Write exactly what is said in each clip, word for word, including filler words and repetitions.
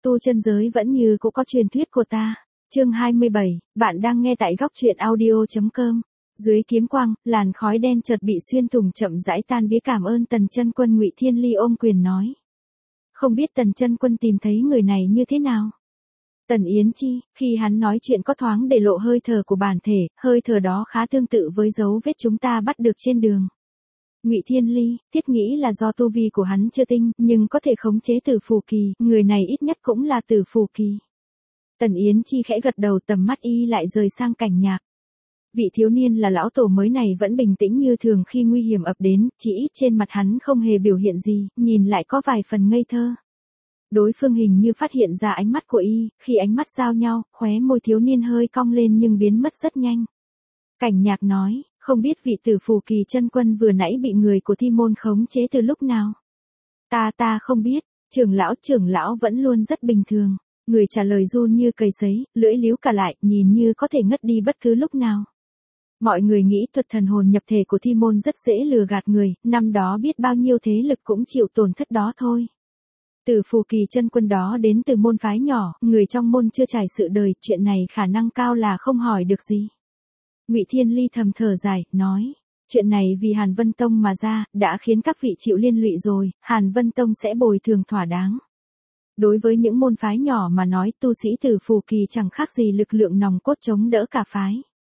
Tu chân giới vẫn như cũ có truyền thuyết của ta. Chương hai mươi bảy, bạn đang nghe tại góc truyện audio chấm com. Dưới kiếm quang, làn khói đen chợt bị xuyên thủng chậm rãi tan biến. Cảm ơn Tần Chân Quân. Ngụy Thiên Ly ôm quyền nói. Không biết Tần Chân Quân tìm thấy người này như thế nào? Tần Yến Chi, khi hắn nói chuyện có thoáng để lộ hơi thở của bản thể, hơi thở đó khá tương tự với dấu vết chúng ta bắt được trên đường. Ngụy Thiên Ly, thiết nghĩ là do tu vi của hắn chưa tinh, nhưng có thể khống chế tử phù kỳ, người này ít nhất cũng là tử phù kỳ. Tần Yến Chi khẽ gật đầu, tầm mắt y lại rời sang Cảnh Nhạc. Vị thiếu niên là lão tổ mới này vẫn bình tĩnh như thường khi nguy hiểm ập đến, chỉ ít trên mặt hắn không hề biểu hiện gì, nhìn lại có vài phần ngây thơ. Đối phương hình như phát hiện ra ánh mắt của y, khi ánh mắt giao nhau, khóe môi thiếu niên hơi cong lên nhưng biến mất rất nhanh. Cảnh Nhạc nói, không biết vị tử phù kỳ chân quân vừa nãy bị người của Thi môn khống chế từ lúc nào? Ta ta không biết, trưởng lão trưởng lão vẫn luôn rất bình thường. Người trả lời run như cầy sấy, lưỡi líu cả lại, nhìn như có thể ngất đi bất cứ lúc nào. Mọi người nghĩ thuật thần hồn nhập thể của Thi môn rất dễ lừa gạt người, năm đó biết bao nhiêu thế lực cũng chịu tổn thất đó thôi. Tử phù kỳ chân quân đó đến từ môn phái nhỏ, người trong môn chưa trải sự đời, chuyện này khả năng cao là không hỏi được gì. Ngụy Thiên Ly thầm thở dài, nói, chuyện này vì Hàn Vân Tông mà ra, đã khiến các vị chịu liên lụy rồi, Hàn Vân Tông sẽ bồi thường thỏa đáng. Đối với những môn phái nhỏ mà nói, tu sĩ tử phù kỳ chẳng khác gì lực lượng nòng cốt chống đỡ cả phái.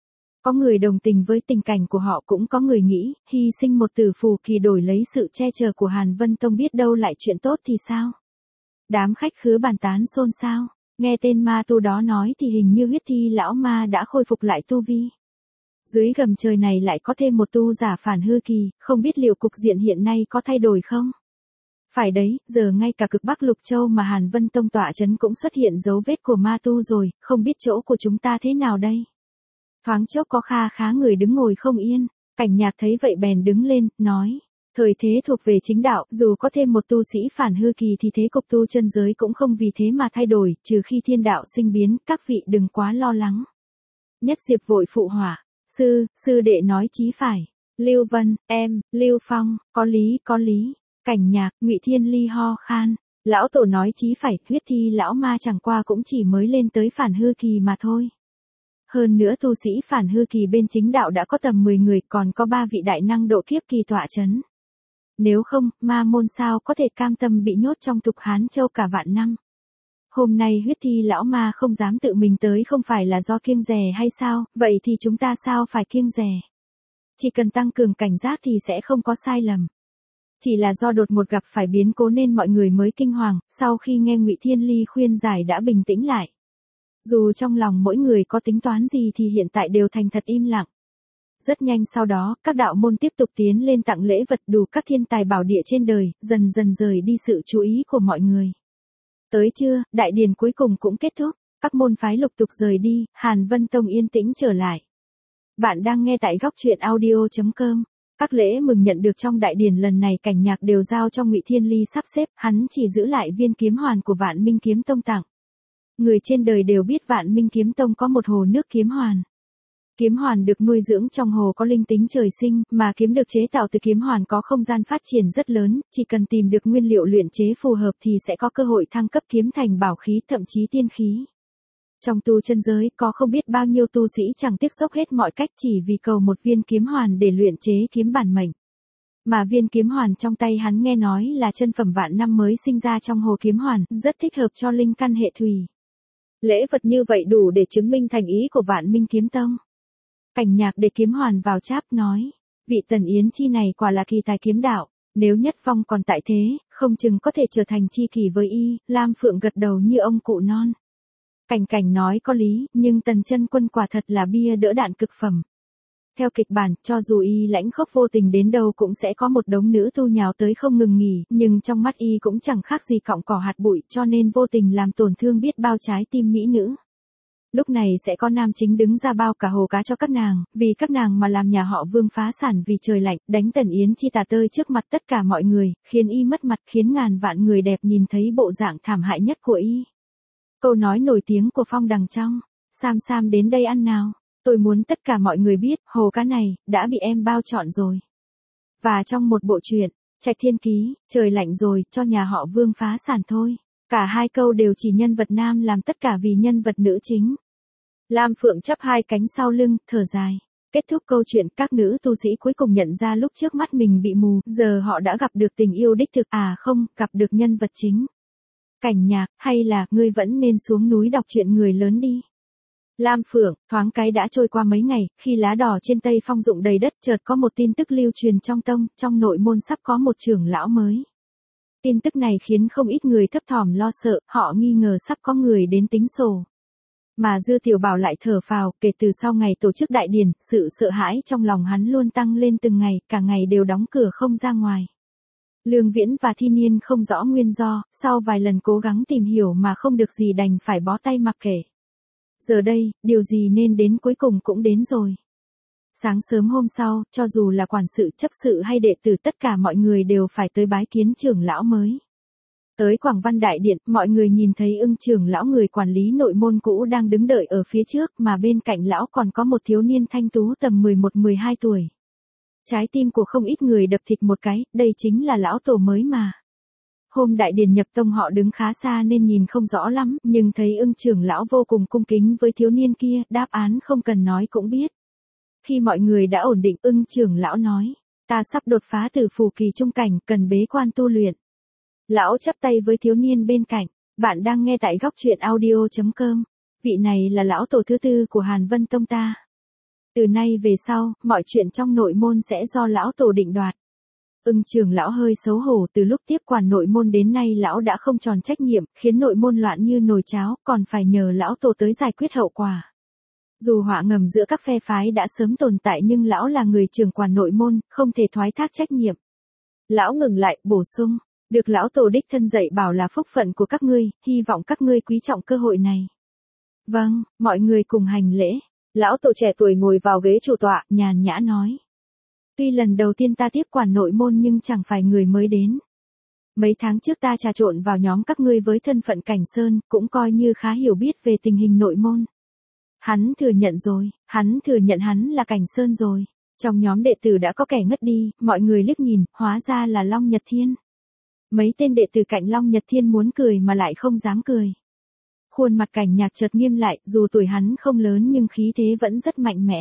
Có người đồng tình với tình cảnh của họ, cũng có người nghĩ, hy sinh một tử phù kỳ đổi lấy sự che chở của Hàn Vân Tông biết đâu lại chuyện tốt thì sao? Đám khách khứa bàn tán xôn xao, nghe tên ma tu đó nói thì hình như huyết thi lão ma đã khôi phục lại tu vi. Dưới gầm trời này lại có thêm một tu giả phản hư kỳ, không biết liệu cục diện hiện nay có thay đổi không? Phải đấy, giờ ngay cả cực Bắc Lục Châu mà Hàn Vân Tông tọa trấn cũng xuất hiện dấu vết của ma tu rồi, không biết chỗ của chúng ta thế nào đây? Thoáng chốc có kha khá người đứng ngồi không yên, Cảnh Nhạc thấy vậy bèn đứng lên, nói, thời thế thuộc về chính đạo, dù có thêm một tu sĩ phản hư kỳ thì thế cục tu chân giới cũng không vì thế mà thay đổi, trừ khi thiên đạo sinh biến, các vị đừng quá lo lắng. Nhất Diệp vội phụ họa, sư, sư đệ nói chí phải. Lưu Vân, em, Lưu Phong, có lý, có lý. Cảnh Nhạc, Ngụy Thiên Ly ho khan, lão tổ nói chí phải, huyết thi lão ma chẳng qua cũng chỉ mới lên tới phản hư kỳ mà thôi. Hơn nữa tu sĩ phản hư kỳ bên chính đạo đã có tầm mười người, còn có ba vị đại năng độ kiếp kỳ tọa chấn. Nếu không, ma môn sao có thể cam tâm bị nhốt trong Tục Hán Châu cả vạn năm. Hôm nay huyết thi lão ma không dám tự mình tới, không phải là do kiêng dè hay sao, vậy thì chúng ta sao phải kiêng dè? Chỉ cần tăng cường cảnh giác thì sẽ không có sai lầm. Chỉ là do đột ngột gặp phải biến cố nên mọi người mới kinh hoàng, sau khi nghe Ngụy Thiên Ly khuyên giải đã bình tĩnh lại. Dù trong lòng mỗi người có tính toán gì thì hiện tại đều thành thật im lặng. Rất nhanh sau đó, các đạo môn tiếp tục tiến lên tặng lễ vật đủ các thiên tài bảo địa trên đời, dần dần rời đi sự chú ý của mọi người. Tới trưa, đại điền cuối cùng cũng kết thúc, các môn phái lục tục rời đi, Hàn Vân Tông yên tĩnh trở lại. Bạn đang nghe tại góc truyện audio chấm com. Các lễ mừng nhận được trong đại điển lần này Cảnh Nhạc đều giao cho Ngụy Thiên Ly sắp xếp, hắn chỉ giữ lại viên kiếm hoàn của Vạn Minh Kiếm Tông tặng. Người trên đời đều biết Vạn Minh Kiếm Tông có một hồ nước kiếm hoàn. Kiếm hoàn được nuôi dưỡng trong hồ có linh tính trời sinh, mà kiếm được chế tạo từ kiếm hoàn có không gian phát triển rất lớn, chỉ cần tìm được nguyên liệu luyện chế phù hợp thì sẽ có cơ hội thăng cấp kiếm thành bảo khí, thậm chí tiên khí. Trong tu chân giới có không biết bao nhiêu tu sĩ chẳng tiếc dốc hết mọi cách chỉ vì cầu một viên kiếm hoàn để luyện chế kiếm bản mệnh. Mà viên kiếm hoàn trong tay hắn nghe nói là chân phẩm vạn năm mới sinh ra trong hồ kiếm hoàn, rất thích hợp cho linh căn hệ thủy. Lễ vật như vậy đủ để chứng minh thành ý của Vạn Minh Kiếm Tông. Cảnh Nhạc để kiếm hoàn vào cháp nói, vị Tần Yến Chi này quả là kỳ tài kiếm đạo, nếu Nhất Phong còn tại thế, không chừng có thể trở thành chi kỷ với y. Lam Phượng gật đầu như ông cụ non. Cảnh Cảnh nói có lý, nhưng Tần Chân Quân quả thật là bia đỡ đạn cực phẩm. Theo kịch bản, cho dù y lãnh khốc vô tình đến đâu cũng sẽ có một đống nữ tu nhào tới không ngừng nghỉ, nhưng trong mắt y cũng chẳng khác gì cọng cỏ hạt bụi, cho nên vô tình làm tổn thương biết bao trái tim mỹ nữ. Lúc này sẽ có nam chính đứng ra bao cả hồ cá cho các nàng, vì các nàng mà làm nhà họ Vương phá sản vì trời lạnh, đánh Tần Yến Chi tả tơi trước mặt tất cả mọi người, khiến y mất mặt, khiến ngàn vạn người đẹp nhìn thấy bộ dạng thảm hại nhất của y. Câu nói nổi tiếng của Phong Đằng Trong, Sam Sam đến đây ăn nào, tôi muốn tất cả mọi người biết, hồ cá này, đã bị em bao trọn rồi. Và trong một bộ truyện, Trạch Thiên Ký, trời lạnh rồi, cho nhà họ Vương phá sản thôi. Cả hai câu đều chỉ nhân vật nam làm tất cả vì nhân vật nữ chính. Lam Phượng chắp hai cánh sau lưng, thở dài. Kết thúc câu chuyện, các nữ tu sĩ cuối cùng nhận ra lúc trước mắt mình bị mù, giờ họ đã gặp được tình yêu đích thực, à không, gặp được nhân vật chính. Cảnh Nhạc, hay là, ngươi vẫn nên xuống núi đọc truyện người lớn đi. Lam Phượng, thoáng cái đã trôi qua mấy ngày, khi lá đỏ trên Tây Phong rụng đầy đất, chợt có một tin tức lưu truyền trong tông, trong nội môn sắp có một trưởng lão mới. Tin tức này khiến không ít người thấp thỏm lo sợ, họ nghi ngờ sắp có người đến tính sổ. Mà Dư Tiểu Bảo lại thở phào, kể từ sau ngày tổ chức đại điển, sự sợ hãi trong lòng hắn luôn tăng lên từng ngày, cả ngày đều đóng cửa không ra ngoài. Lương Viễn và Thi Niên không rõ nguyên do, sau vài lần cố gắng tìm hiểu mà không được gì đành phải bó tay mặc kệ. Giờ đây, điều gì nên đến cuối cùng cũng đến rồi. Sáng sớm hôm sau, cho dù là quản sự, chấp sự hay đệ tử, tất cả mọi người đều phải tới bái kiến trưởng lão mới. Tới Quảng Văn Đại Điện, mọi người nhìn thấy Ưng trưởng lão, người quản lý nội môn cũ, đang đứng đợi ở phía trước, mà bên cạnh lão còn có một thiếu niên thanh tú tầm mười một mười hai tuổi. Trái tim của không ít người đập thịt một cái, đây chính là lão tổ mới mà. Hôm đại điển nhập tông họ đứng khá xa nên nhìn không rõ lắm, nhưng thấy Ưng trưởng lão vô cùng cung kính với thiếu niên kia, đáp án không cần nói cũng biết. Khi mọi người đã ổn định, Ưng trưởng lão nói, ta sắp đột phá từ phù kỳ trung cảnh, cần bế quan tu luyện. Lão chắp tay với thiếu niên bên cạnh, bạn đang nghe tại góc truyện audio chấm com, vị này là lão tổ thứ tư của Hàn Vân Tông ta. Từ nay về sau, mọi chuyện trong nội môn sẽ do lão tổ định đoạt. Ưng trưởng lão hơi xấu hổ, từ lúc tiếp quản nội môn đến nay lão đã không tròn trách nhiệm, khiến nội môn loạn như nồi cháo, còn phải nhờ lão tổ tới giải quyết hậu quả. Dù họa ngầm giữa các phe phái đã sớm tồn tại nhưng lão là người trưởng quản nội môn, không thể thoái thác trách nhiệm. Lão ngừng lại, bổ sung, được lão tổ đích thân dạy bảo là phúc phận của các ngươi, hy vọng các ngươi quý trọng cơ hội này. Vâng, mọi người cùng hành lễ. Lão tổ trẻ tuổi ngồi vào ghế chủ tọa, nhàn nhã nói. Tuy lần đầu tiên ta tiếp quản nội môn nhưng chẳng phải người mới đến. Mấy tháng trước ta trà trộn vào nhóm các ngươi với thân phận Cảnh Sơn, cũng coi như khá hiểu biết về tình hình nội môn. Hắn thừa nhận rồi, hắn thừa nhận hắn là Cảnh Sơn rồi. Trong nhóm đệ tử đã có kẻ ngất đi, mọi người liếc nhìn, hóa ra là Long Nhật Thiên. Mấy tên đệ tử cạnh Long Nhật Thiên muốn cười mà lại không dám cười. Khuôn mặt Cảnh Nhạc chợt nghiêm lại, dù tuổi hắn không lớn nhưng khí thế vẫn rất mạnh mẽ.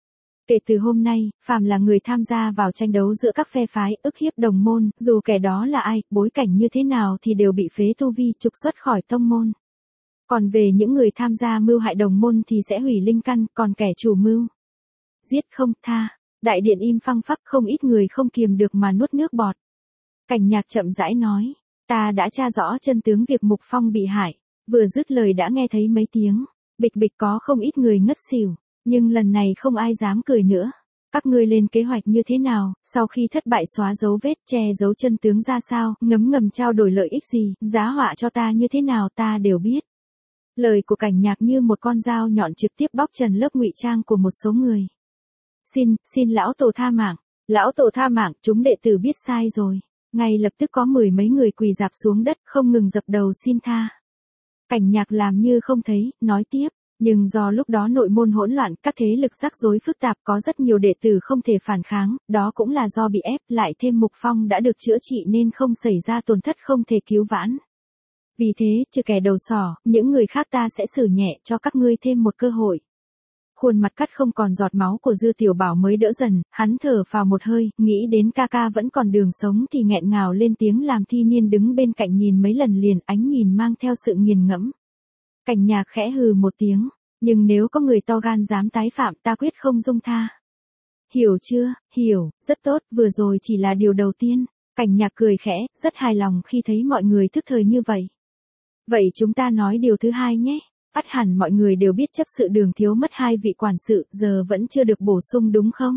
Kể từ hôm nay, phàm là người tham gia vào tranh đấu giữa các phe phái, ức hiếp đồng môn, dù kẻ đó là ai, bối cảnh như thế nào thì đều bị phế tu vi, trục xuất khỏi tông môn. Còn về những người tham gia mưu hại đồng môn thì sẽ hủy linh căn, còn kẻ chủ mưu, giết không tha. Đại điện im phăng phắc, không ít người không kiềm được mà nuốt nước bọt. Cảnh Nhạc chậm rãi nói, ta đã tra rõ chân tướng việc Mục Phong bị hại. Vừa dứt lời đã nghe thấy mấy tiếng bịch bịch, có không ít người ngất xỉu, nhưng lần này không ai dám cười nữa. Các ngươi lên kế hoạch như thế nào, sau khi thất bại xóa dấu vết, che giấu chân tướng ra sao, ngấm ngầm trao đổi lợi ích gì, giá họa cho ta như thế nào ta đều biết. Lời của Cảnh Nhạc như một con dao nhọn trực tiếp bóc trần lớp ngụy trang của một số người. Xin, xin lão tổ tha mạng, lão tổ tha mạng, chúng đệ tử biết sai rồi. Ngay lập tức có mười mấy người quỳ rạp xuống đất, không ngừng dập đầu xin tha. Cảnh Nhạc làm như không thấy, nói tiếp, nhưng do lúc đó nội môn hỗn loạn, các thế lực rắc rối phức tạp, có rất nhiều đệ tử không thể phản kháng, đó cũng là do bị ép, lại thêm Mục Phong đã được chữa trị nên không xảy ra tổn thất không thể cứu vãn. Vì thế, trừ kẻ đầu sỏ, những người khác ta sẽ xử nhẹ cho các ngươi thêm một cơ hội. Khuôn mặt cắt không còn giọt máu của Dư Tiểu Bảo mới đỡ dần, hắn thở phào một hơi, nghĩ đến ca ca vẫn còn đường sống thì nghẹn ngào lên tiếng, làm Thi Niên đứng bên cạnh nhìn mấy lần liền, ánh nhìn mang theo sự nghiền ngẫm. Cảnh Nhạc khẽ hừ một tiếng, nhưng nếu có người to gan dám tái phạm ta quyết không dung tha. Hiểu chưa, hiểu, rất tốt, vừa rồi chỉ là điều đầu tiên. Cảnh Nhạc cười khẽ, rất hài lòng khi thấy mọi người thức thời như vậy. Vậy chúng ta nói điều thứ hai nhé. Ắt hẳn mọi người đều biết chấp sự Đường thiếu mất hai vị quản sự, giờ vẫn chưa được bổ sung đúng không?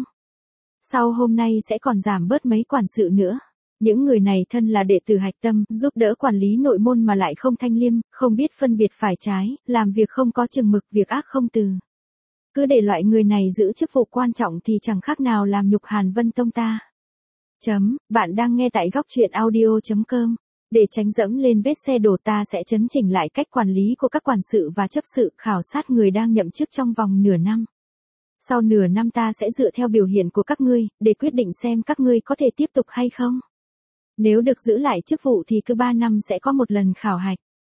Sau hôm nay sẽ còn giảm bớt mấy quản sự nữa. Những người này thân là đệ tử hạch tâm, giúp đỡ quản lý nội môn mà lại không thanh liêm, không biết phân biệt phải trái, làm việc không có chừng mực, việc ác không từ. Cứ để loại người này giữ chức vụ quan trọng thì chẳng khác nào làm nhục Hàn Vân Tông ta. Chấm, bạn đang nghe tại góc truyện audio chấm com. Để tránh dẫm lên vết xe đổ ta sẽ chấn chỉnh lại cách quản lý của các quản sự và chấp sự, khảo sát người đang nhậm chức trong vòng nửa năm. Sau nửa năm ta sẽ dựa theo biểu hiện của các ngươi, để quyết định xem các ngươi có thể tiếp tục hay không. Nếu được giữ lại chức vụ thì cứ ba năm sẽ có một lần khảo hạch.